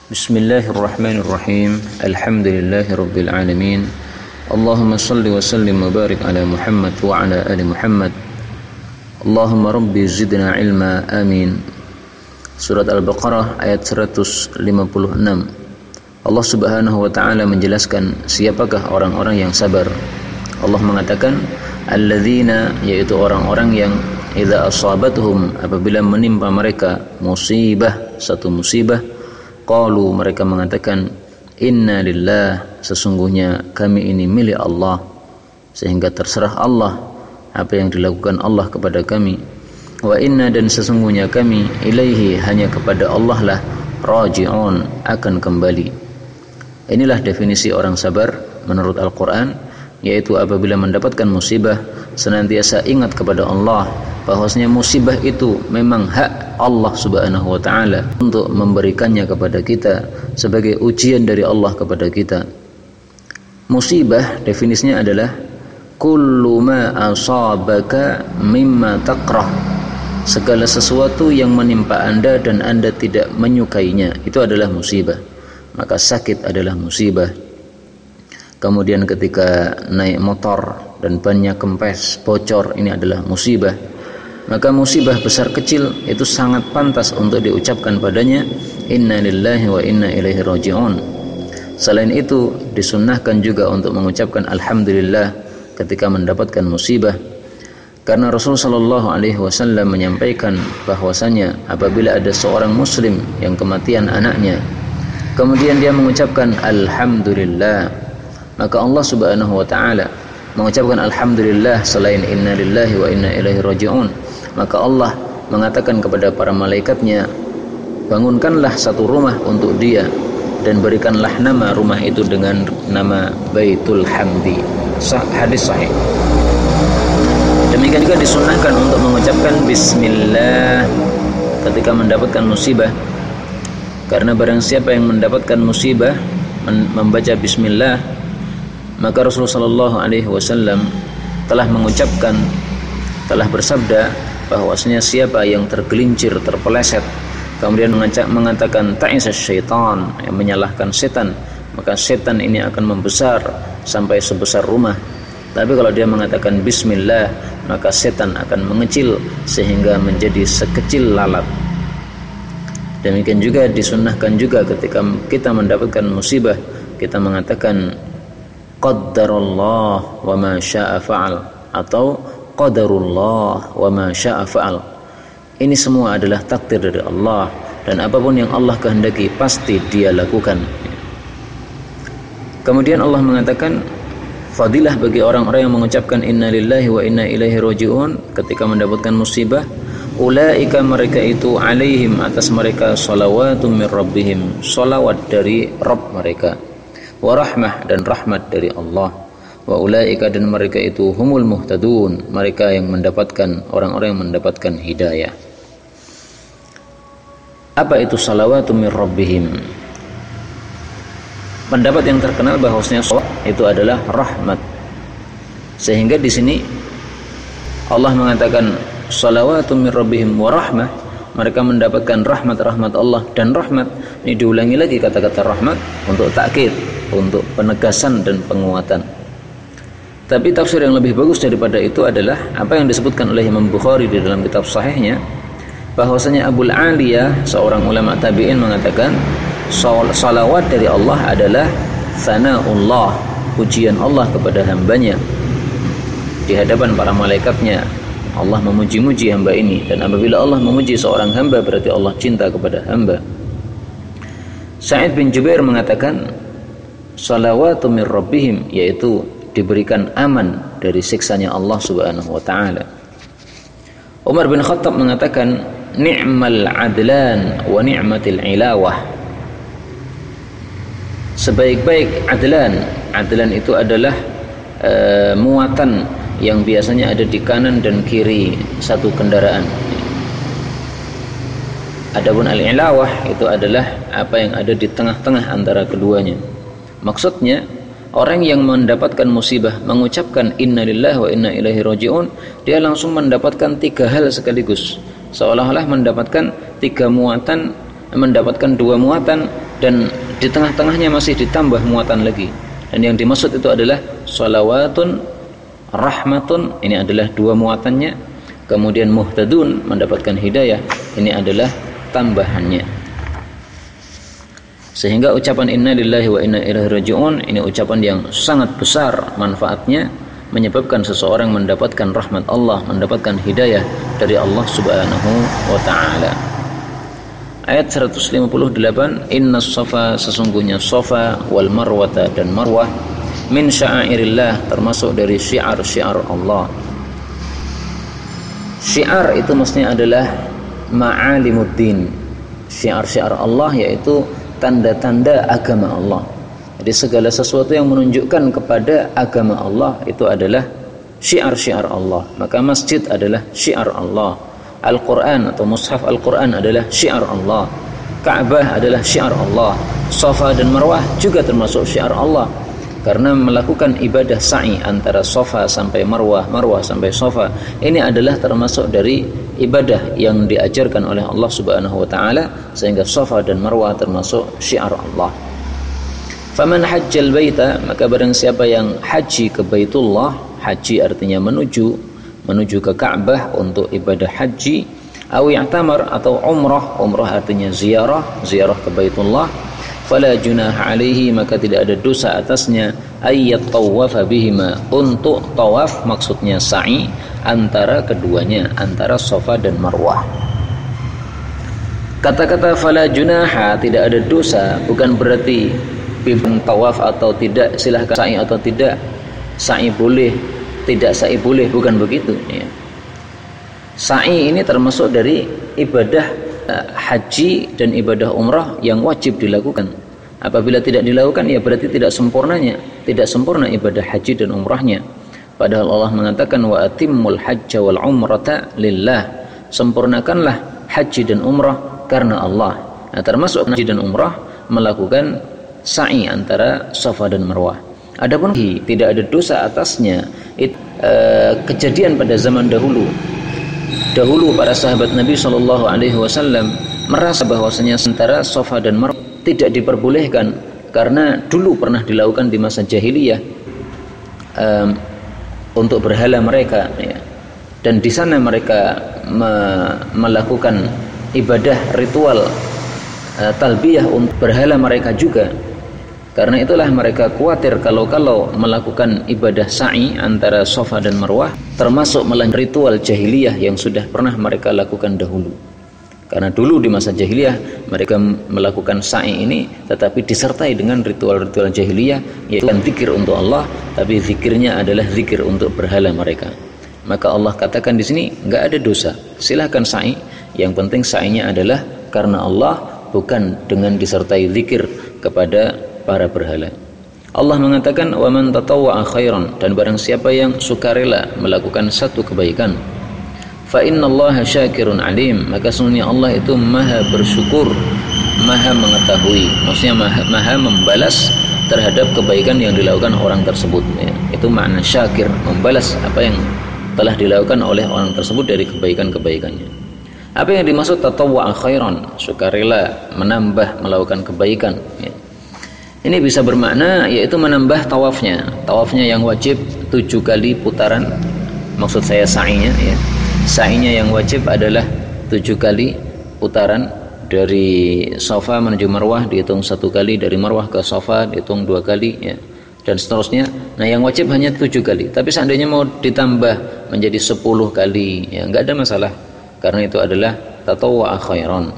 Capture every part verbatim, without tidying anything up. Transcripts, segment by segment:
Bismillahirrahmanirrahim. Alhamdulillahirabbil alamin. Allahumma shalli wa sallim wa barik ala Muhammad wa ala ali Muhammad. Allahumma rabbi zidna ilma. Amin. Surat Al-Baqarah ayat seratus lima puluh enam. Allah Subhanahu wa taala menjelaskan siapakah orang-orang yang sabar. Allah mengatakan alladzina, yaitu orang-orang yang idza asabatuhum, apabila menimpa mereka musibah, satu musibah, qalu, mereka mengatakan inna lillah, sesungguhnya kami ini milik Allah, sehingga terserah Allah apa yang dilakukan Allah kepada kami. Wa inna, dan sesungguhnya kami ilaihi, hanya kepada Allah lah raji'un, akan kembali. Inilah definisi orang sabar menurut Al-Quran, yaitu apabila mendapatkan musibah senantiasa ingat kepada Allah bahwasanya musibah itu memang hak Allah Subhanahu wa taala untuk memberikannya kepada kita sebagai ujian dari Allah kepada kita. Musibah definisinya adalah kullu ma asabaka mimma takrah, segala sesuatu yang menimpa Anda dan Anda tidak menyukainya, itu adalah musibah. Maka sakit adalah musibah. Kemudian ketika naik motor dan bannya kempes, bocor, ini adalah musibah. Maka musibah besar kecil itu sangat pantas untuk diucapkan padanya inna lillahi wa inna ilaihi raji'un. Selain itu disunnahkan juga untuk mengucapkan alhamdulillah ketika mendapatkan musibah, karena Rasulullah shallallahu alaihi wasallam menyampaikan bahwasanya apabila ada seorang muslim yang kematian anaknya, kemudian dia mengucapkan alhamdulillah, maka Allah Subhanahu wa taala mengucapkan alhamdulillah selain inna lillahi wa inna ilaihi raji'un. Maka Allah mengatakan kepada para malaikatnya, bangunkanlah satu rumah untuk dia dan berikanlah nama rumah itu dengan nama Baitul Hamdi. Hadis sahih. Demikian juga disunnahkan untuk mengucapkan bismillah ketika mendapatkan musibah, karena barang siapa yang mendapatkan musibah membaca bismillah, maka Rasulullah shallallahu alaihi wasallam telah mengucapkan, telah bersabda bahwasanya siapa yang tergelincir, terpeleset, kemudian mengatakan ta'isa syaitan, yang menyalahkan setan, maka setan ini akan membesar sampai sebesar rumah. Tapi kalau dia mengatakan bismillah, maka setan akan mengecil sehingga menjadi sekecil lalat. Demikian juga disunnahkan juga ketika kita mendapatkan musibah, kita mengatakan qaddarallah wa ma syaa fa'al, atau qadarullah wa ma syaa fa'al. Ini semua adalah takdir dari Allah, dan apapun yang Allah kehendaki pasti Dia lakukan. Kemudian Allah mengatakan fadilah bagi orang-orang yang mengucapkan inna lillahi wa inna ilaihi raji'un ketika mendapatkan musibah. Ulaika, mereka itu, alaihim, atas mereka, salawatum min rabbihim, salawat dari Rabb mereka, wa rahmah, dan rahmat dari Allah, wa ulaika, dan mereka itu, humul muhtadun, mereka yang mendapatkan, orang-orang yang mendapatkan hidayah. Apa itu salawatum min rabbihim? Pendapat yang terkenal bahwasanya salawat itu adalah rahmat, sehingga di sini Allah mengatakan salawatum min rabbihim wa rahmah, mereka mendapatkan rahmat-rahmat Allah, dan rahmat ini diulangi lagi kata-kata rahmat untuk takkid, untuk penegasan dan penguatan. Tapi tafsir yang lebih bagus daripada itu adalah apa yang disebutkan oleh Imam Bukhari di dalam kitab sahihnya, bahwasanya Abul Aliyah, seorang ulama tabi'in, mengatakan salawat dari Allah adalah sana'ullah, pujian Allah kepada hambanya di hadapan para malaikatnya. Allah memuji-muji hamba ini, dan apabila Allah memuji seorang hamba berarti Allah cinta kepada hamba. Sa'id bin Jubair mengatakan salawatu min rabbihim, yaitu diberikan aman dari siksanya Allah Subhanahu wa taala. Umar bin Khattab mengatakan ni'mal adlan wa ni'matil ilawah, sebaik-baik adlan, adlan itu adalah uh, muatan yang biasanya ada di kanan dan kiri satu kendaraan. Adapun al-ilawah itu adalah apa yang ada di tengah-tengah antara keduanya. Maksudnya orang yang mendapatkan musibah mengucapkan inna lillahi wa inna ilaihi raji'un, dia langsung mendapatkan tiga hal sekaligus, seolah-olah mendapatkan tiga muatan mendapatkan dua muatan dan di tengah-tengahnya masih ditambah muatan lagi. Dan yang dimaksud itu adalah sholawatun rahmatun, ini adalah dua muatannya. Kemudian muhtadun, mendapatkan hidayah, ini adalah tambahannya. Sehingga ucapan inna lillahi wa inna ilaihi raji'un ini ucapan yang sangat besar manfaatnya, menyebabkan seseorang mendapatkan rahmat Allah, mendapatkan hidayah dari Allah Subhanahu wa taala. Ayat seratus lima puluh delapan, inna safa, sesungguhnya safa wal marwata dan marwah, min sya'airillah, termasuk dari syiar-syiar Allah. Syiar itu maksudnya adalah ma'alimuddin. Syiar-syiar Allah yaitu tanda-tanda agama Allah. Jadi segala sesuatu yang menunjukkan kepada agama Allah itu adalah syiar-syiar Allah. Maka masjid adalah syiar Allah. Al-Quran atau mushaf Al-Quran adalah syiar Allah. Ka'bah adalah syiar Allah. Safa dan Marwah juga termasuk syiar Allah, karena melakukan ibadah sa'i antara Safa sampai Marwah, Marwah sampai Safa, ini adalah termasuk dari ibadah yang diajarkan oleh Allah Subhanahu wa taala, sehingga Safa dan Marwah termasuk syiar Allah. Faman hajjal baita, maka barang siapa yang haji ke Baitullah, haji artinya menuju menuju ke Ka'bah untuk ibadah haji, aw i'tamar atau umrah, umrah artinya ziarah, ziarah ke Baitullah, fala junaha alaihi, maka tidak ada dosa atasnya ayyat tawafa bihima, untuk tawaf maksudnya sa'i antara keduanya, antara Safa dan Marwah. Kata-kata fala junaha, tidak ada dosa, bukan berarti bibang tawaf atau tidak, silahkan sa'i atau tidak, sa'i boleh, tidak sa'i boleh, bukan begitu ya. Sa'i ini termasuk dari ibadah uh, haji dan ibadah umrah yang wajib dilakukan. Apabila tidak dilakukan, ya berarti tidak sempurnanya, tidak sempurna ibadah haji dan umrahnya. Padahal Allah mengatakan wa atimmul hajja wal umrata lillah, sempurnakanlah haji dan umrah karena Allah. Nah, termasuk haji dan umrah melakukan sa'i antara Safa dan Marwah. Adapun tidak ada dosa atasnya, it, uh, kejadian pada zaman dahulu. Dahulu para sahabat Nabi shallallahu alaihi wasallam merasa bahwasanya antara Safa dan Marwah tidak diperbolehkan, karena dulu pernah dilakukan di masa jahiliyah um, untuk berhala mereka, ya. Dan di sana mereka me- melakukan ibadah ritual uh, talbiyah untuk berhala mereka juga. Karena itulah mereka khawatir kalau-kalau melakukan ibadah sa'i antara Safa dan Marwah termasuk melanggar ritual jahiliyah yang sudah pernah mereka lakukan dahulu. Karena dulu di masa jahiliyah mereka melakukan sa'i ini tetapi disertai dengan ritual-ritual jahiliyah, yaitu zikir untuk Allah, tapi zikirnya adalah zikir untuk berhala mereka. Maka Allah katakan di sini enggak ada dosa, silahkan sa'i, yang penting sa'inya adalah karena Allah, bukan dengan disertai zikir kepada para berhala. Allah mengatakan wa man tatawwa'a khairan, dan barang siapa yang sukarela melakukan satu kebaikan, fa innallaha syakirun alim, maka sesungguhnya Allah itu maha bersyukur, maha mengetahui, maksudnya maha, maha membalas terhadap kebaikan yang dilakukan orang tersebut, ya. Itu makna syakir, membalas apa yang telah dilakukan oleh orang tersebut dari kebaikan-kebaikannya. Apa yang dimaksud tatawwa'a khairan, sukarela menambah melakukan kebaikan, ya. Ini bisa bermakna yaitu menambah tawafnya, tawafnya yang wajib tujuh kali putaran, maksud saya sa'inya, ya. Sa'inya yang wajib adalah tujuh kali putaran, dari Safa menuju Marwah dihitung satu kali, dari Marwah ke Safa dihitung dua kali, ya, dan seterusnya. Nah, yang wajib hanya tujuh kali, tapi seandainya mau ditambah menjadi sepuluh kali, ya nggak ada masalah, karena itu adalah tatawwa'a khairan.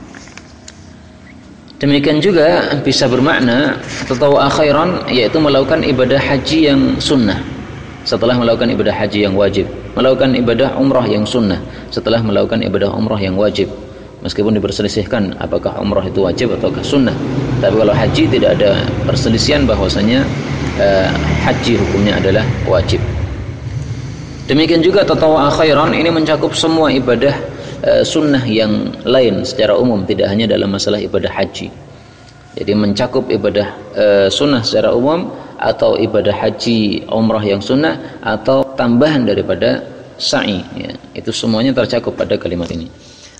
Demikian juga bisa bermakna tatawwa'a khairan, yaitu melakukan ibadah haji yang sunnah setelah melakukan ibadah haji yang wajib, melakukan ibadah umrah yang sunnah setelah melakukan ibadah umrah yang wajib. Meskipun diperselisihkan apakah umrah itu wajib ataukah sunnah, tapi kalau haji tidak ada perselisihan bahwasanya uh, haji hukumnya adalah wajib. Demikian juga tatawwa'a khairan ini mencakup semua ibadah uh, sunnah yang lain secara umum, tidak hanya dalam masalah ibadah haji. Jadi mencakup ibadah uh, sunnah secara umum, atau ibadah haji umrah yang sunnah, atau tambahan daripada sa'i, ya. Itu semuanya tercakup pada kalimat ini.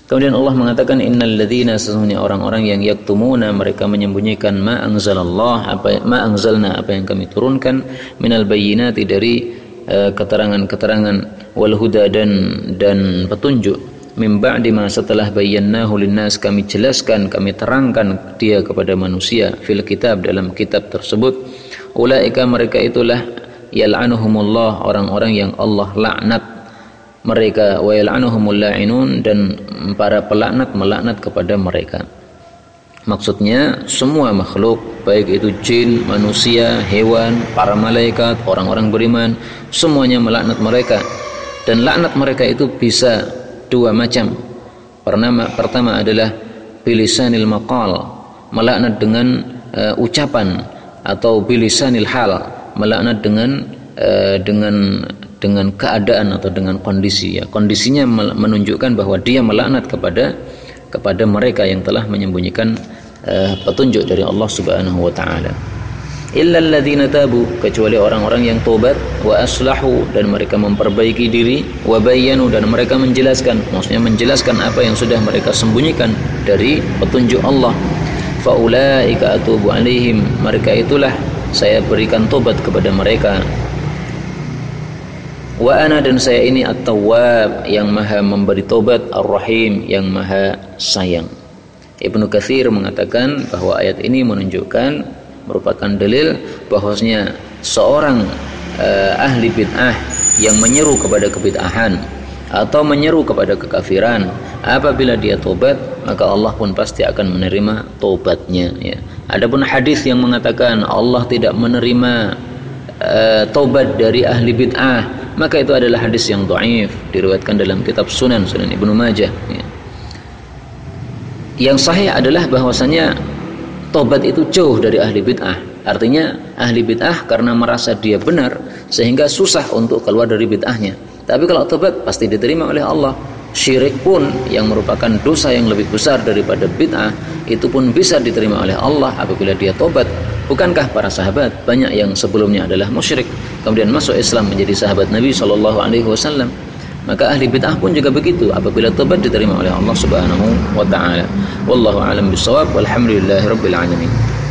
Kemudian Allah mengatakan innal ladzina, sesungguhnya orang-orang yang yaktumuna, mereka menyembunyikan ma anzalallah, apa ma anzalna, apa yang kami turunkan, minal bayyinati, dari uh, keterangan-keterangan, wal huda, dan dan petunjuk, min ba'di ma, setelah bayyanahu linnas, kami jelaskan, kami terangkan dia kepada manusia, fil kitab, dalam kitab tersebut. Ulaika, mereka itulah, yal'anuhumullah, orang-orang yang Allah laknat mereka, wa yal'anuhumul la'inun, dan para pelaknat melaknat kepada mereka. Maksudnya semua makhluk, baik itu jin, manusia, hewan, para malaikat, orang-orang beriman, semuanya melaknat mereka. Dan laknat mereka itu bisa dua macam. Pertama, pertama adalah bilisanil maqal, melaknat dengan uh, ucapan, atau bilisanil hal, melaknat dengan uh, dengan dengan keadaan atau dengan kondisi, ya. Kondisinya menunjukkan bahwa dia melaknat kepada kepada mereka yang telah menyembunyikan uh, petunjuk dari Allah Subhanahu wa taala. Illal ladzina tabu, kecuali orang-orang yang tobat, wa aslahu, dan mereka memperbaiki diri, wa bayyanu, dan mereka menjelaskan, maksudnya menjelaskan apa yang sudah mereka sembunyikan dari petunjuk Allah. Fa ulaika atubu alaihim, mereka itulah saya berikan tobat kepada mereka. Wa ana, dan saya ini at-tawwab, yang maha memberi tobat, ar-rahim, yang maha sayang. Ibnu Katsir mengatakan bahwa ayat ini menunjukkan, merupakan dalil bahwasanya seorang uh, ahli bid'ah yang menyeru kepada kebid'ahan atau menyeru kepada kekafiran, apabila dia tobat, maka Allah pun pasti akan menerima tobatnya, ya. Adapun hadis yang mengatakan Allah tidak menerima uh, tobat dari ahli bid'ah, maka itu adalah hadis yang dhaif, diriwayatkan dalam kitab Sunan Sunan Ibnu Majah, ya. Yang sahih adalah bahwasanya tobat itu jauh dari ahli bid'ah. Artinya ahli bid'ah karena merasa dia benar sehingga susah untuk keluar dari bid'ahnya. Tapi kalau tobat pasti diterima oleh Allah. Syirik pun yang merupakan dosa yang lebih besar daripada bid'ah, itu pun bisa diterima oleh Allah apabila dia tobat. Bukankah para sahabat banyak yang sebelumnya adalah musyrik kemudian masuk Islam menjadi sahabat Nabi sallallahu alaihi wasallam? Maka ahli bid'ah pun juga begitu, apabila tobat diterima oleh Allah Subhanahu wa taala. Wallahu a'lam bishawab, walhamdulillahirabbil alamin.